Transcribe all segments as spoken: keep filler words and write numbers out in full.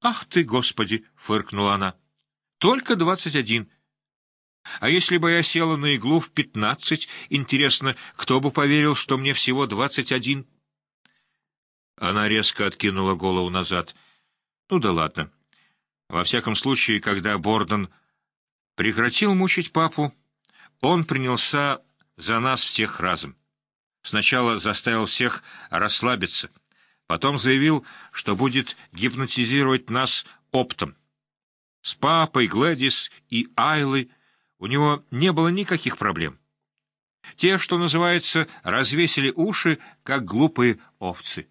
«Ах ты, Господи!» — фыркнула она. «Только двадцать один. А если бы я села на иглу в пятнадцать, интересно, кто бы поверил, что мне всего двадцать один?» Она резко откинула голову назад. «Ну да ладно. Во всяком случае, когда Борден прекратил мучить папу, он принялся за нас всех разом. Сначала заставил всех расслабиться, потом заявил, что будет гипнотизировать нас оптом. С папой, Глэдис и Айлой у него не было никаких проблем. Те, что называется, развесили уши, как глупые овцы.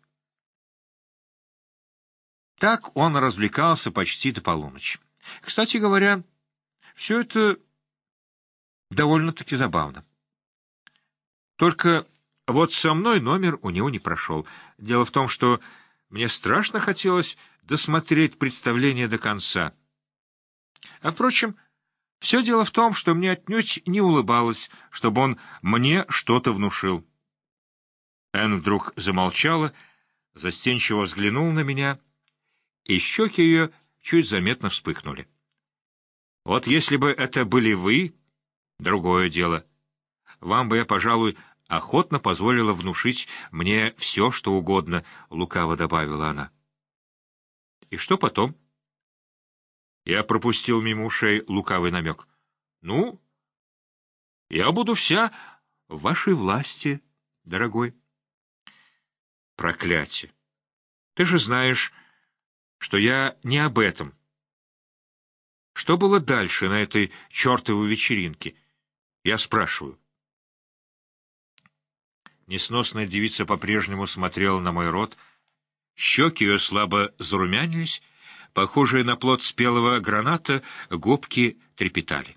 Так он развлекался почти до полуночи. Кстати говоря, все это довольно-таки забавно. Только вот со мной номер у него не прошел. Дело в том, что мне страшно хотелось досмотреть представление до конца. А, впрочем, все дело в том, что мне отнюдь не улыбалось, чтобы он мне что-то внушил. Энн вдруг замолчала, застенчиво взглянула на меня, и щеки ее чуть заметно вспыхнули. Вот если бы это были вы, другое дело. Вам бы я, пожалуй, охотно позволила внушить мне все, что угодно, — лукаво добавила она. И что потом? Я пропустил мимо ушей лукавый намек. Ну, я буду вся в вашей власти, дорогой. Проклятие! Ты же знаешь, что я не об этом. Что было дальше на этой чертовой вечеринке? Я спрашиваю. Несносная девица по-прежнему смотрела на мой рот, щеки ее слабо зарумянились, похожие на плод спелого граната, губки трепетали.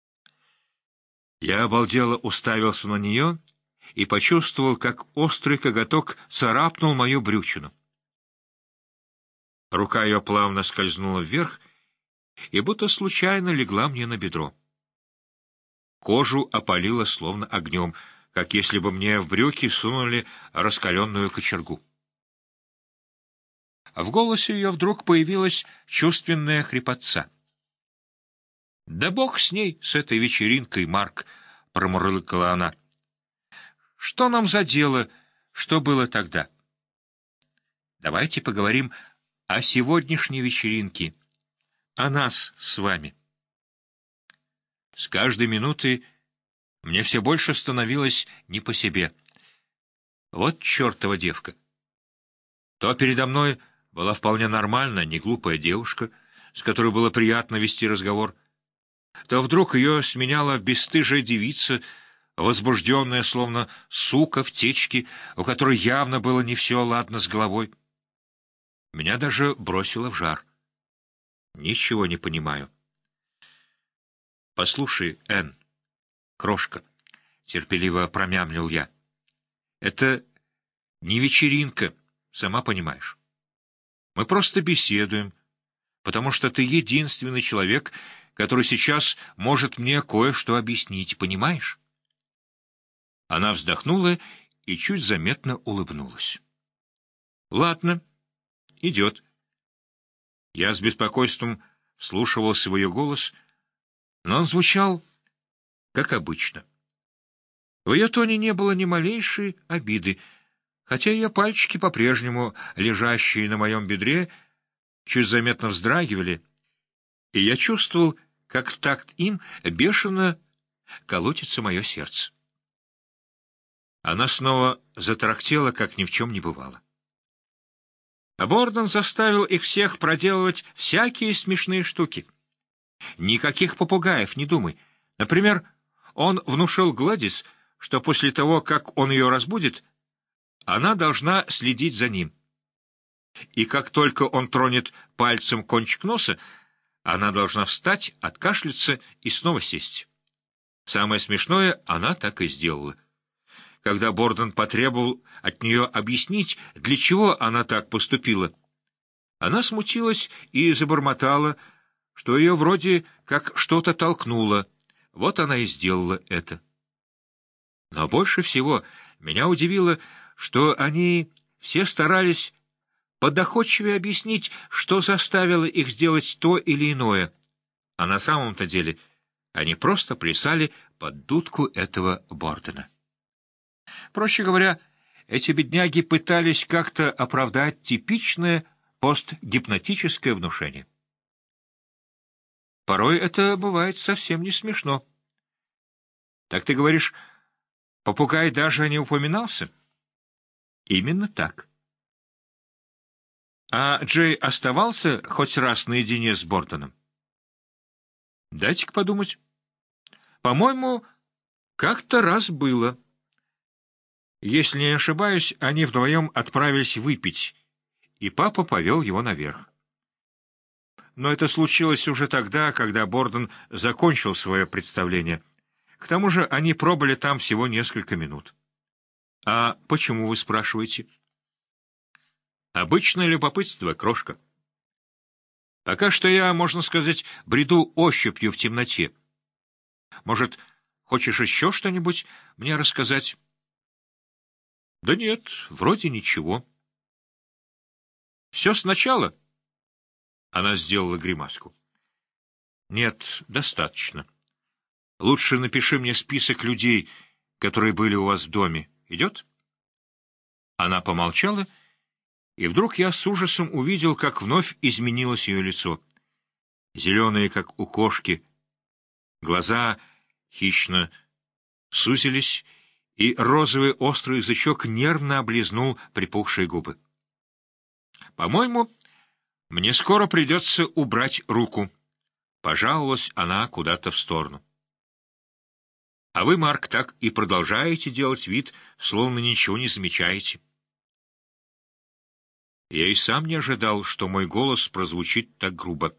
Я обалдело уставился на нее и почувствовал, как острый коготок царапнул мою брючину. Рука ее плавно скользнула вверх и будто случайно легла мне на бедро. Кожу опалило словно огнем, как если бы мне в брюки сунули раскаленную кочергу. В голосе ее вдруг появилась чувственная хрипотца. — Да бог с ней, с этой вечеринкой, Марк! — промурлыкала она. — Что нам за дело, что было тогда? Давайте поговорим о сегодняшней вечеринке, о нас с вами. С каждой минутой мне все больше становилось не по себе. Вот чертова девка! То передо мной была вполне нормальная, неглупая девушка, с которой было приятно вести разговор, то вдруг ее сменяла бесстыжая девица, возбужденная, словно сука в течке, у которой явно было не все ладно с головой. Меня даже бросило в жар. Ничего не понимаю. — Послушай, Энн, крошка, — терпеливо промямлил я, — это не вечеринка, сама понимаешь. Мы просто беседуем, потому что ты единственный человек, который сейчас может мне кое-что объяснить, понимаешь? Она вздохнула и чуть заметно улыбнулась. — Ладно, идет. Я с беспокойством вслушивался в ее голос, но он звучал, как обычно. В ее тоне не было ни малейшей обиды, хотя ее пальчики, по-прежнему лежащие на моем бедре, чуть заметно вздрагивали, и я чувствовал, как в такт им бешено колотится мое сердце. Она снова затарахтела, как ни в чем не бывало. А Борден заставил их всех проделывать всякие смешные штуки. Никаких попугаев, не думай. Например, он внушил Гладис, что после того, как он ее разбудит, она должна следить за ним. И как только он тронет пальцем кончик носа, она должна встать, откашляться и снова сесть. Самое смешное, она так и сделала. Когда Борден потребовал от нее объяснить, для чего она так поступила, она смутилась и забормотала, что ее вроде как что-то толкнуло. Вот она и сделала это. Но больше всего меня удивило, что они все старались подоходчивее объяснить, что заставило их сделать то или иное, а на самом-то деле они просто плясали под дудку этого Бордена. Проще говоря, эти бедняги пытались как-то оправдать типичное постгипнотическое внушение. Порой это бывает совсем не смешно. Так ты говоришь, попугай даже не упоминался? Именно так. А Джей оставался хоть раз наедине с Борденом? Дайте-ка подумать. По-моему, как-то раз было. Если не ошибаюсь, они вдвоем отправились выпить, и папа повел его наверх. Но это случилось уже тогда, когда Борден закончил свое представление. К тому же они пробыли там всего несколько минут. А почему, вы спрашиваете? Обычное любопытство, крошка. Пока что я, можно сказать, бреду ощупью в темноте. Может, хочешь еще что-нибудь мне рассказать? Да нет, вроде ничего. Все сначала? Она сделала гримаску. Нет, достаточно. Лучше напиши мне список людей, которые были у вас в доме. Идет? Она помолчала, и вдруг я с ужасом увидел, как вновь изменилось ее лицо. Зеленые, как у кошки, глаза хищно сузились, и розовый острый язычок нервно облизнул припухшие губы. «По-моему, мне скоро придется убрать руку», — пожаловалась она куда-то в сторону. «А вы, Марк, так и продолжаете делать вид, словно ничего не замечаете». Я и сам не ожидал, что мой голос прозвучит так грубо.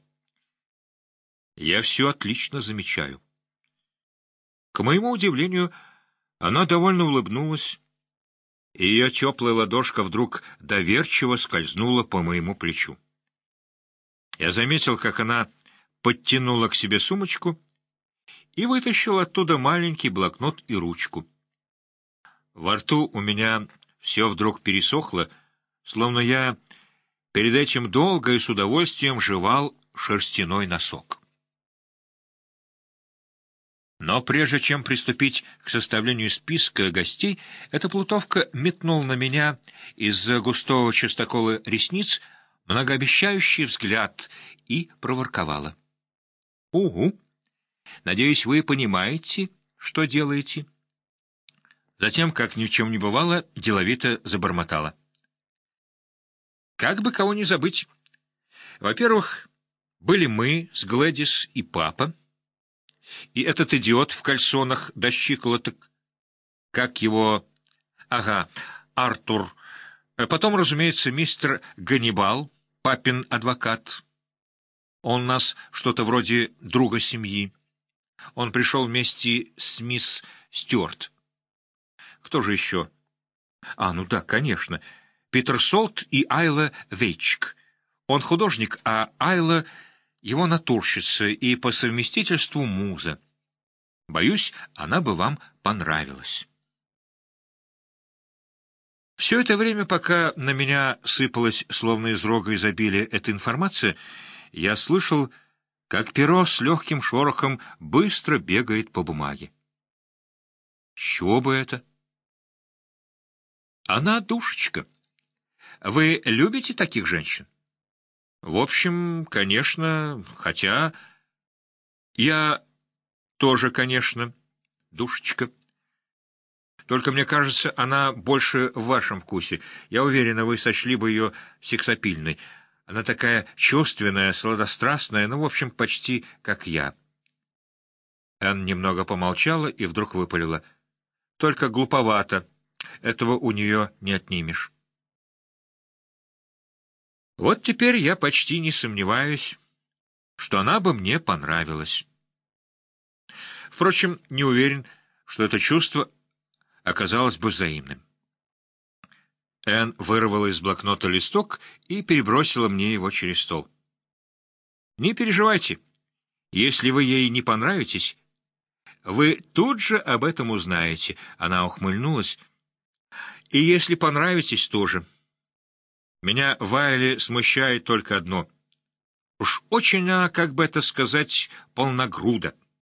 Я все отлично замечаю. К моему удивлению, она довольно улыбнулась, и ее теплая ладошка вдруг доверчиво скользнула по моему плечу. Я заметил, как она подтянула к себе сумочку и вытащила оттуда маленький блокнот и ручку. Во рту у меня все вдруг пересохло, словно я перед этим долго и с удовольствием жевал шерстяной носок. Но прежде чем приступить к составлению списка гостей, эта плутовка метнула на меня из-за густого частокола ресниц многообещающий взгляд и проворковала. — Угу. Надеюсь, вы понимаете, что делаете? Затем, как ни в чем не бывало, деловито забормотала. — Как бы кого не забыть. Во-первых, были мы с Глэдис и папа, и этот идиот в кальсонах до щиколоток, как его... Ага, Артур. Потом, разумеется, мистер Ганнибал, папин адвокат. Он у нас что-то вроде друга семьи. Он пришел вместе с мисс Стюарт. Кто же еще? А, ну да, конечно. Питер Солт и Айла Вейчик. Он художник, а Айла — его натурщица и по совместительству муза. Боюсь, она бы вам понравилась. Все это время, пока на меня сыпалась, словно из рога изобилия, эта информация, я слышал, как перо с легким шорохом быстро бегает по бумаге. С чего бы это? Она душечка. Вы любите таких женщин? В общем, конечно, хотя... Я тоже, конечно, душечка. Только мне кажется, она больше в вашем вкусе. Я уверена, вы сочли бы ее сексапильной. Она такая чувственная, сладострастная, ну, в общем, почти как я. Энн немного помолчала и вдруг выпалила. Только глуповато. Этого у нее не отнимешь. Вот теперь я почти не сомневаюсь, что она бы мне понравилась. Впрочем, не уверен, что это чувство оказалось бы взаимным. Энн вырвала из блокнота листок и перебросила мне его через стол. «Не переживайте. Если вы ей не понравитесь, вы тут же об этом узнаете». Она ухмыльнулась. «И если понравитесь тоже. Меня в Айле смущает только одно. Уж очень она, как бы это сказать, полногруда.